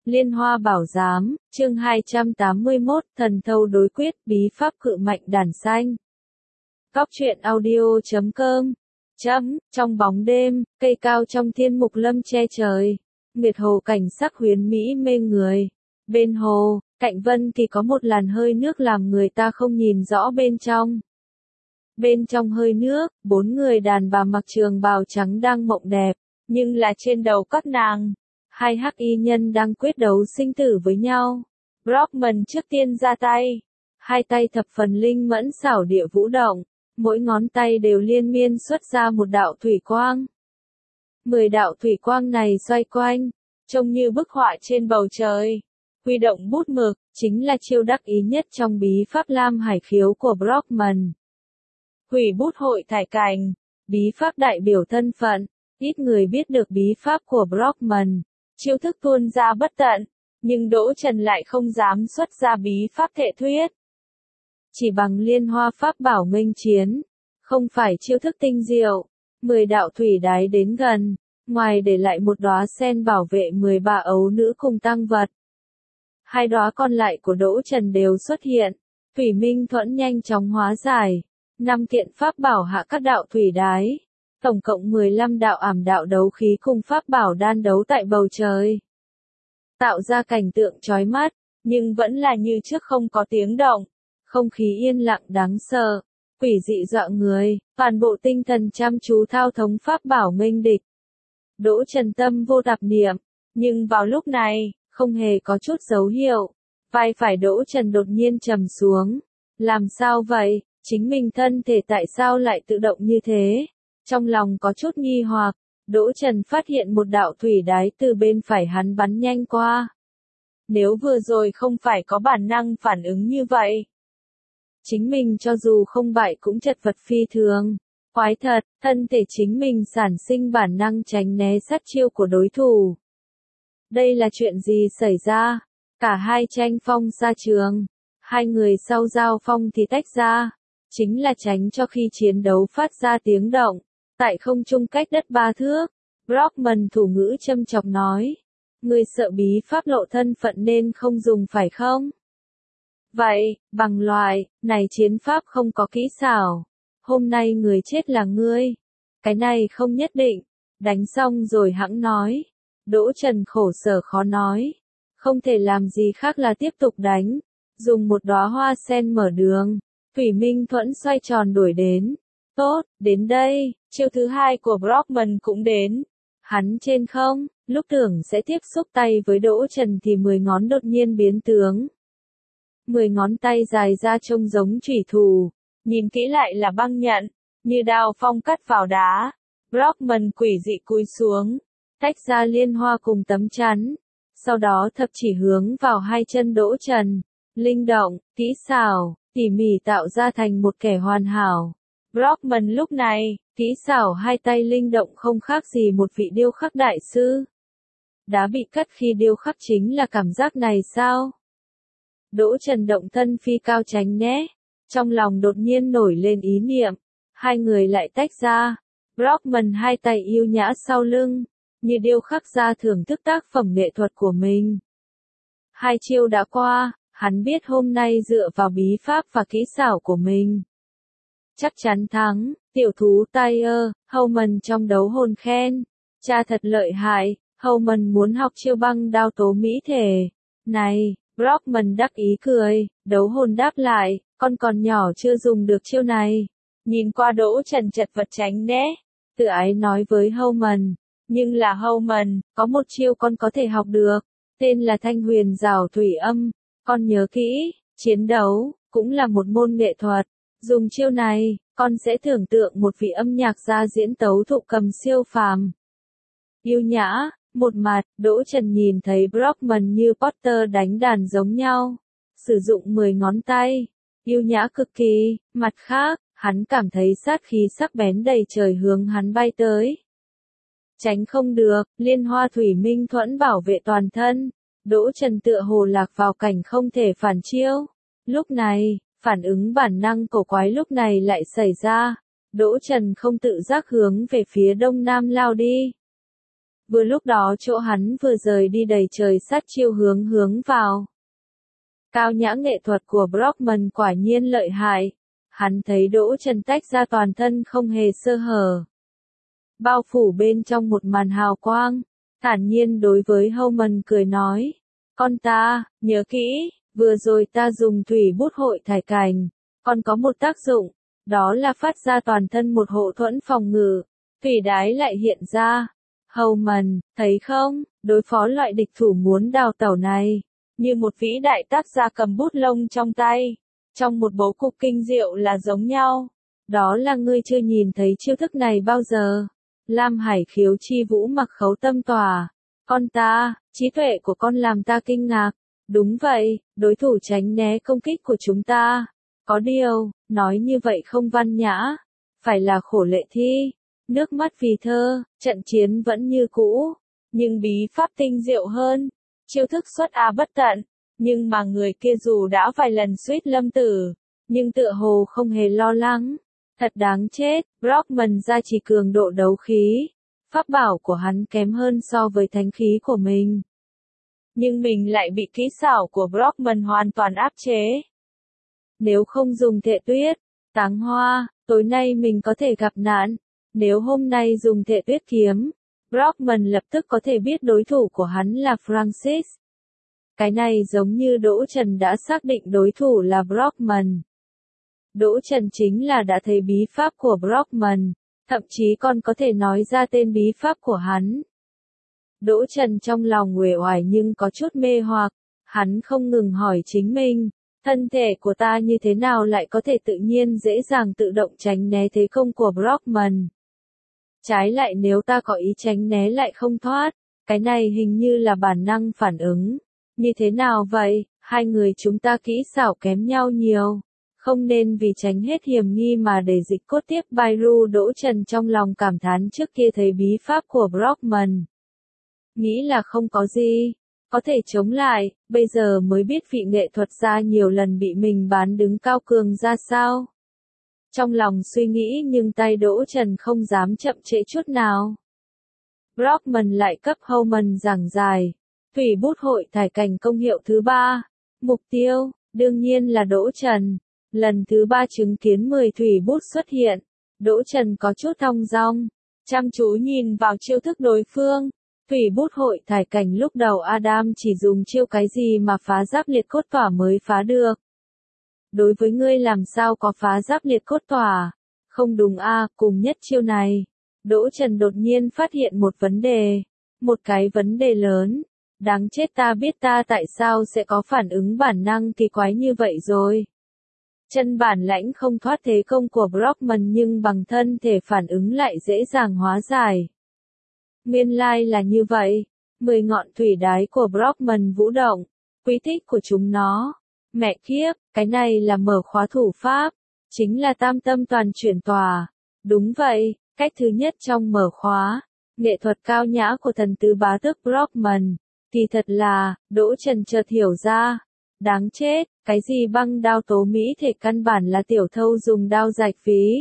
Liên Hoa Bảo Giám, chương 281, Thần Thâu Đối Quyết, Bí Pháp Cự Mạnh Đàn Xanh. Cóc truyện audio.com. Trong bóng đêm, cây cao trong thiên mục lâm che trời. Nguyệt hồ cảnh sắc huyền mỹ mê người. Bên hồ, cạnh Vân Kỳ có một làn hơi nước làm người ta không nhìn rõ bên trong. Bên trong hơi nước, 4 người đàn bà mặc trường bào trắng đang mộng đẹp, nhưng là trên đầu các nàng, hai hắc y nhân đang quyết đấu sinh tử với nhau. Brockman trước tiên ra tay, hai tay thập phần linh mẫn xảo địa vũ động, mỗi ngón tay đều liên miên xuất ra một đạo thủy quang. 10 đạo thủy quang này xoay quanh, trông như bức họa trên bầu trời. Huy động bút mực, chính là chiêu đắc ý nhất trong bí pháp Lam Hải Khiếu của Brockman. Hủy bút hội thải cành, bí pháp đại biểu thân phận, ít người biết được bí pháp của Brockman, chiêu thức tuôn ra bất tận, nhưng Đỗ Trần lại không dám xuất ra bí pháp thể thuyết. Chỉ bằng liên hoa pháp bảo nghênh chiến, không phải chiêu thức tinh diệu, 10 đạo thủy đái đến gần, ngoài để lại một đóa sen bảo vệ 13 ấu nữ cùng tăng vật. Hai đóa còn lại của Đỗ Trần đều xuất hiện, Thủy Minh Thuẫn nhanh chóng hóa giải, 5 kiện pháp bảo hạ các đạo thủy đái, tổng cộng 15 đạo ảm đạo đấu khí cùng pháp bảo đan đấu tại bầu trời. Tạo ra cảnh tượng chói mắt, nhưng vẫn là như trước không có tiếng động, không khí yên lặng đáng sợ, quỷ dị dọa người, toàn bộ tinh thần chăm chú thao thống pháp bảo nghênh địch. Đỗ Trần tâm vô tạp niệm, nhưng vào lúc này, không hề có chút dấu hiệu, vai phải Đỗ Trần đột nhiên trầm xuống. Làm sao vậy, chính mình thân thể tại sao lại tự động như thế? Trong lòng có chút nghi hoặc, Đỗ Trần phát hiện một đạo thủy đái từ bên phải hắn bắn nhanh qua. Nếu vừa rồi không phải có bản năng phản ứng như vậy, chính mình cho dù không bại cũng chật vật phi thường. Quái thật, thân thể chính mình sản sinh bản năng tránh né sát chiêu của đối thủ. Đây là chuyện gì xảy ra? Cả hai tranh phong xa trường. Hai người sau giao phong thì tách ra. Chính là tránh cho khi chiến đấu phát ra tiếng động. Tại không trung cách đất 3 thước. Brockman thủ ngữ châm chọc nói. Người sợ bí pháp lộ thân phận nên không dùng phải không? Vậy, bằng loại, này chiến pháp không có kỹ xảo. Hôm nay người chết là ngươi. Cái này không nhất định. Đánh xong rồi hẵng nói. Đỗ Trần khổ sở khó nói. Không thể làm gì khác là tiếp tục đánh. Dùng một đóa hoa sen mở đường. Thủy Minh Thuẫn xoay tròn đuổi đến. Tốt, đến đây, chiêu thứ hai của Brockman cũng đến. Hắn trên không, lúc tưởng sẽ tiếp xúc tay với Đỗ Trần thì 10 ngón đột nhiên biến tướng. 10 ngón tay dài ra trông giống chủy thủ. Nhìn kỹ lại là băng nhận, như đao phong cắt vào đá. Brockman quỷ dị cúi xuống, tách ra liên hoa cùng tấm chắn. Sau đó thập chỉ hướng vào hai chân Đỗ Trần. Linh động, kỹ xảo, tỉ mỉ tạo ra thành một kẻ hoàn hảo. Brockman lúc này, kỹ xảo hai tay linh động không khác gì một vị điêu khắc đại sư. Đá bị cắt khi điêu khắc chính là cảm giác này sao? Đỗ Trần động thân phi cao tránh né. Trong lòng đột nhiên nổi lên ý niệm. Hai người lại tách ra. Brockman hai tay yêu nhã sau lưng. Như điêu khắc ra thưởng thức tác phẩm nghệ thuật của mình. Hai chiêu đã qua. Hắn biết hôm nay dựa vào bí pháp và kỹ xảo của mình. Chắc chắn thắng. Tiểu thú Tyre, Howman trong đấu hồn khen. Cha thật lợi hại. Howman muốn học chiêu băng đao tố mỹ thể. Này, Brockman đắc ý cười. Đấu hồn đáp lại. Con còn nhỏ chưa dùng được chiêu này. Nhìn qua Đỗ Trần chật vật tránh né. Tự ái nói với Howman. Nhưng là Howman, có một chiêu con có thể học được. Tên là Thanh Huyền Giảo Thủy Âm. Con nhớ kỹ, chiến đấu, cũng là một môn nghệ thuật. Dùng chiêu này, con sẽ tưởng tượng một vị âm nhạc gia diễn tấu thụ cầm siêu phàm. Yêu nhã, một mặt, Đỗ Trần nhìn thấy Brockman như Potter đánh đàn giống nhau. Sử dụng 10 ngón tay. Yêu nhã cực kỳ, mặt khác, hắn cảm thấy sát khí sắc bén đầy trời hướng hắn bay tới. Tránh không được, liên hoa Thủy Minh Thuẫn bảo vệ toàn thân. Đỗ Trần tựa hồ lạc vào cảnh không thể phản chiêu. Lúc này, phản ứng bản năng cổ quái lúc này lại xảy ra. Đỗ Trần không tự giác hướng về phía đông nam lao đi. Vừa lúc đó chỗ hắn vừa rời đi đầy trời sát chiêu hướng vào. Cao nhã nghệ thuật của Brockman quả nhiên lợi hại. Hắn thấy Đỗ Trần tách ra toàn thân không hề sơ hở. Bao phủ bên trong một màn hào quang. Thản nhiên đối với Homan cười nói. Con ta, nhớ kỹ, vừa rồi ta dùng thủy bút hội thải cành. Còn có một tác dụng, đó là phát ra toàn thân một hộ thuẫn phòng ngự. Thủy đái lại hiện ra. Homan, thấy không, đối phó loại địch thủ muốn đào tẩu này. Như một vĩ đại tác gia cầm bút lông trong tay. Trong một bố cục kinh diệu là giống nhau. Đó là ngươi chưa nhìn thấy chiêu thức này bao giờ. Lam Hải Khiếu chi vũ mặc khấu tâm tỏa. Con ta, trí tuệ của con làm ta kinh ngạc. Đúng vậy, đối thủ tránh né công kích của chúng ta. Có điều, nói như vậy không văn nhã. Phải là khổ lệ thi. Nước mắt vì thơ, trận chiến vẫn như cũ. Nhưng bí pháp tinh diệu hơn. Chiêu thức xuất A bất tận. Nhưng mà người kia dù đã vài lần suýt lâm tử. Nhưng tựa hồ không hề lo lắng. Thật đáng chết, Brockman ra chỉ cường độ đấu khí. Pháp bảo của hắn kém hơn so với thánh khí của mình. Nhưng mình lại bị kỹ xảo của Brockman hoàn toàn áp chế. Nếu không dùng thệ tuyết, táng hoa, tối nay mình có thể gặp nạn. Nếu hôm nay dùng thệ tuyết kiếm, Brockman lập tức có thể biết đối thủ của hắn là Francis. Cái này giống như Đỗ Trần đã xác định đối thủ là Brockman. Đỗ Trần chính là đã thấy bí pháp của Brockman, thậm chí còn có thể nói ra tên bí pháp của hắn. Đỗ Trần trong lòng uể oải nhưng có chút mê hoặc, hắn không ngừng hỏi chính mình, thân thể của ta như thế nào lại có thể tự nhiên dễ dàng tự động tránh né thế công của Brockman. Trái lại nếu ta có ý tránh né lại không thoát, cái này hình như là bản năng phản ứng. Như thế nào vậy, hai người chúng ta kỹ xảo kém nhau nhiều. Không nên vì tránh hết hiểm nghi mà để dịch cốt tiếp Bairu. Đỗ Trần trong lòng cảm thán trước kia thấy bí pháp của Brockman. Nghĩ là không có gì, có thể chống lại, bây giờ mới biết vị nghệ thuật gia nhiều lần bị mình bán đứng cao cường ra sao. Trong lòng suy nghĩ nhưng tay Đỗ Trần không dám chậm trễ chút nào. Brockman lại cấp Homan giảng giải. Thủy bút hội thải cành công hiệu thứ 3. Mục tiêu, đương nhiên là Đỗ Trần. Lần thứ 3 chứng kiến 10 thủy bút xuất hiện. Đỗ Trần có chút thong dong. Chăm chú nhìn vào chiêu thức đối phương. Thủy bút hội thải cành lúc đầu Adam chỉ dùng chiêu cái gì mà phá giáp liệt cốt tỏa mới phá được. Đối với ngươi làm sao có phá giáp liệt cốt tỏa? Không đúng a, cùng nhất chiêu này. Đỗ Trần đột nhiên phát hiện một vấn đề. Một cái vấn đề lớn. Đáng chết, ta biết ta tại sao sẽ có phản ứng bản năng kỳ quái như vậy rồi. Chân bản lãnh không thoát thế công của Brockman nhưng bằng thân thể phản ứng lại dễ dàng hóa giải. Nguyên lai là như vậy. 10 ngọn thủy đái của Brockman vũ động. Quy tích của chúng nó. Mẹ kiếp, cái này là mở khóa thủ pháp. Chính là tam tâm toàn chuyển tòa. Đúng vậy, cách thứ nhất trong mở khóa. Nghệ thuật cao nhã của thần tứ bá tước Brockman. Kỳ thật là, Đỗ Trần chợt hiểu ra. Đáng chết, cái gì băng đao tố mỹ thể căn bản là tiểu thâu dùng đao rạch phí.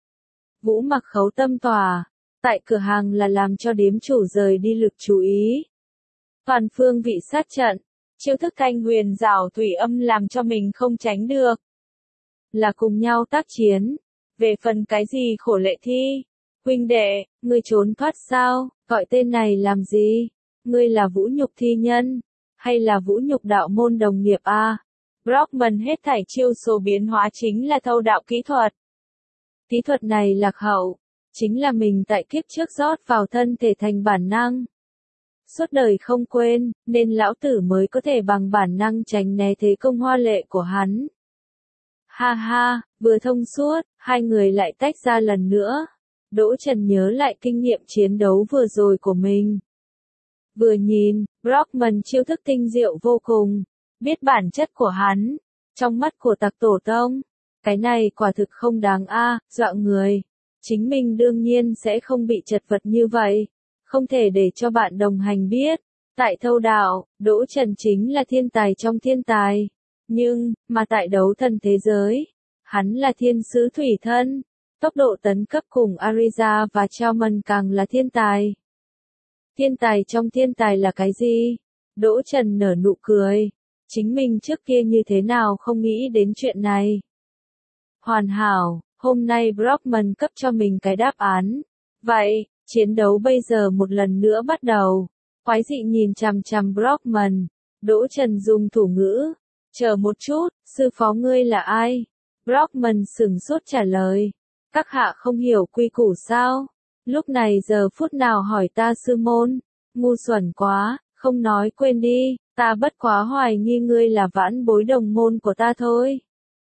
Vũ mặc khấu tâm tòa. Tại cửa hàng là làm cho điếm chủ rời đi lực chú ý. Toàn phương vị sát trận. Chiêu thức thanh huyền rảo thủy âm làm cho mình không tránh được. Là cùng nhau tác chiến. Về phần cái gì khổ lệ thi. Huynh đệ, ngươi trốn thoát sao, gọi tên này làm gì? Ngươi là vũ nhục thi nhân, hay là vũ nhục đạo môn đồng nghiệp a? Brockman hết thảy chiêu số biến hóa chính là thâu đạo kỹ thuật. Kỹ thuật này lạc hậu, chính là mình tại kiếp trước rót vào thân thể thành bản năng. Suốt đời không quên, nên lão tử mới có thể bằng bản năng tránh né thế công hoa lệ của hắn. Ha ha, vừa thông suốt, hai người lại tách ra lần nữa. Đỗ Trần nhớ lại kinh nghiệm chiến đấu vừa rồi của mình. Vừa nhìn, Brockman chiêu thức tinh diệu vô cùng, biết bản chất của hắn, trong mắt của tặc tổ tông, cái này quả thực không đáng dọa người. Chính mình đương nhiên sẽ không bị chật vật như vậy, không thể để cho bạn đồng hành biết. Tại thâu đạo, Đỗ Trần chính là thiên tài trong thiên tài, nhưng, mà tại đấu thần thế giới, hắn là thiên sứ thủy thân, tốc độ tấn cấp cùng Ariza và Chalmers càng là thiên tài. Thiên tài trong thiên tài là cái gì? Đỗ Trần nở nụ cười. Chính mình trước kia như thế nào không nghĩ đến chuyện này. Hoàn hảo, hôm nay Brockman cấp cho mình cái đáp án. Vậy, chiến đấu bây giờ một lần nữa bắt đầu. Quái dị nhìn chằm chằm Brockman. Đỗ Trần dùng thủ ngữ. Chờ một chút, sư phó ngươi là ai? Brockman sửng sốt trả lời. Các hạ không hiểu quy củ sao? Lúc này giờ phút nào hỏi ta sư môn? Ngu xuẩn quá, không nói quên đi, ta bất quá hoài nghi ngươi là vãn bối đồng môn của ta thôi.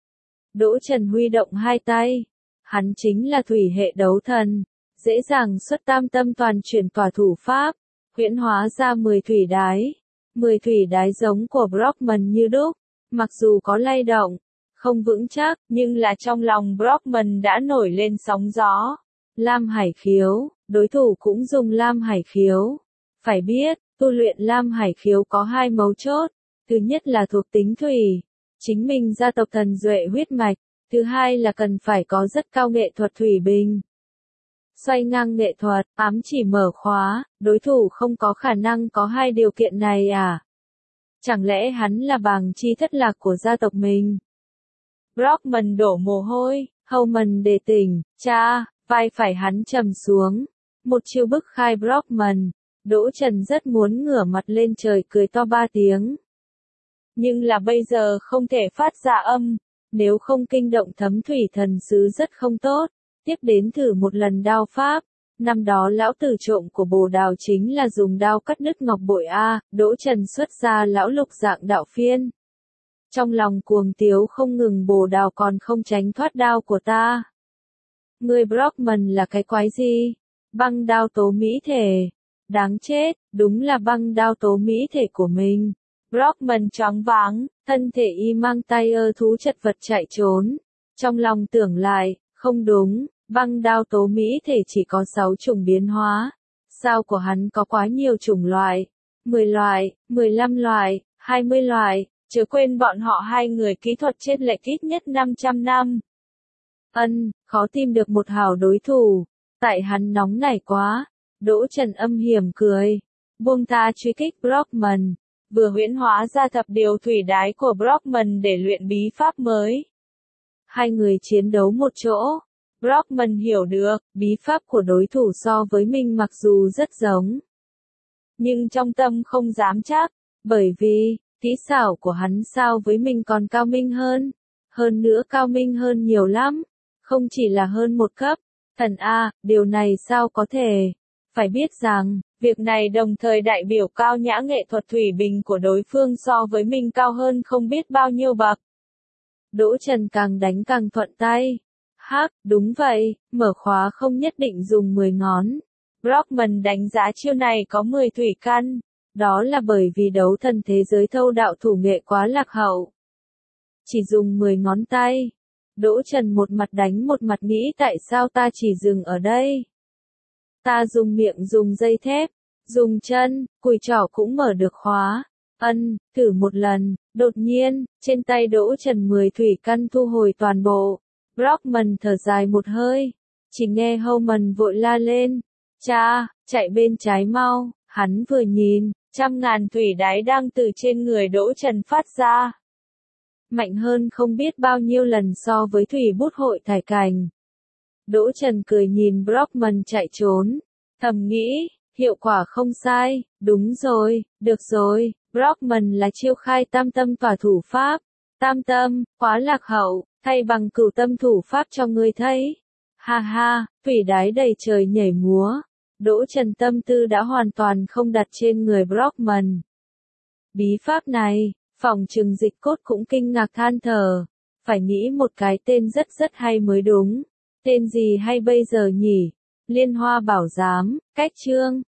Đỗ Trần huy động hai tay. Hắn chính là thủy hệ đấu thần. Dễ dàng xuất tam tâm toàn chuyển tỏa thủ pháp. Huyễn hóa ra 10 thủy đái. 10 thủy đái giống của Brockman như đúc. Mặc dù có lay động, không vững chắc, nhưng là trong lòng Brockman đã nổi lên sóng gió. Lam Hải Khiếu, đối thủ cũng dùng Lam Hải Khiếu. Phải biết, tu luyện Lam Hải Khiếu có hai mấu chốt. Thứ nhất là thuộc tính thủy, chính mình gia tộc thần duệ huyết mạch. Thứ hai là cần phải có rất cao nghệ thuật thủy bình. Xoay ngang nghệ thuật, ám chỉ mở khóa, đối thủ không có khả năng có hai điều kiện này à? Chẳng lẽ hắn là bàng chi thất lạc của gia tộc mình? Brockman đổ mồ hôi, Howman đề tỉnh, cha, vai phải hắn trầm xuống. Một chiêu bức khai Brockman. Đỗ Trần rất muốn ngửa mặt lên trời cười to 3 tiếng. Nhưng là bây giờ không thể phát ra âm, nếu không kinh động Thấm Thủy Thần Sứ rất không tốt. Tiếp đến thử một lần đao pháp. Năm đó lão tử trộm của Bồ Đào chính là dùng đao cắt đứt ngọc bội A, Đỗ Trần xuất ra lão lục dạng đạo phiên. Trong lòng cuồng tiếu không ngừng, Bồ Đào còn không tránh thoát đao của ta. Ngươi Brockman là cái quái gì? Băng đao tố mỹ thể. Đáng chết, đúng là băng đao tố mỹ thể của mình. Brockman choáng váng, thân thể y mang tay thú chật vật chạy trốn. Trong lòng tưởng lại, không đúng, băng đao tố mỹ thể chỉ có 6 chủng biến hóa. Sao của hắn có quá nhiều chủng loại? 10 loại, 15 loại, 20 loại, chớ quên bọn họ hai người kỹ thuật chết lệch ít nhất 500 năm. Khó tìm được một hảo đối thủ. Tại hắn nóng nảy quá. Đỗ Trần âm hiểm cười. Buông tha truy kích Brockman. Vừa huyễn hóa ra thập điều thủy đái của Brockman để luyện bí pháp mới. Hai người chiến đấu một chỗ. Brockman hiểu được, bí pháp của đối thủ so với mình mặc dù rất giống. Nhưng trong tâm không dám chắc, bởi vì, kỹ xảo của hắn sao với mình còn cao minh hơn. Hơn nữa cao minh hơn nhiều lắm. Không chỉ là hơn một cấp. Thần A, điều này sao có thể? Phải biết rằng, việc này đồng thời đại biểu cao nhã nghệ thuật thủy bình của đối phương so với mình cao hơn không biết bao nhiêu bậc. Đỗ Trần càng đánh càng thuận tay. Đúng vậy, mở khóa không nhất định dùng 10 ngón. Brockman đánh giá chiêu này có 10 thủy căn. Đó là bởi vì đấu thần thế giới thâu đạo thủ nghệ quá lạc hậu. Chỉ dùng 10 ngón tay. Đỗ Trần một mặt đánh một mặt nghĩ tại sao ta chỉ dừng ở đây. Ta dùng miệng dùng dây thép, dùng chân, cùi trỏ cũng mở được khóa. Thử một lần, đột nhiên, trên tay Đỗ Trần 10 thủy căn thu hồi toàn bộ. Brockman thở dài một hơi, chỉ nghe Howman vội la lên. Cha, chạy bên trái mau, hắn vừa nhìn, 100.000 thủy đái đang từ trên người Đỗ Trần phát ra. Mạnh hơn không biết bao nhiêu lần so với thủy bút hội thải cảnh. Đỗ Trần cười nhìn Brockman chạy trốn, thầm nghĩ, hiệu quả không sai, đúng rồi, được rồi, Brockman là chiêu khai tam tâm tỏa thủ pháp. Tam tâm, quá lạc hậu, thay bằng cửu tâm thủ pháp cho ngươi thấy. Ha ha, thủy đái đầy trời nhảy múa. Đỗ Trần tâm tư đã hoàn toàn không đặt trên người Brockman. Bí pháp này, phòng trừng Dịch Cốt cũng kinh ngạc than thở. Phải nghĩ một cái tên rất hay mới đúng. Tên gì hay bây giờ nhỉ? Liên Hoa Bảo Giám, cách chương.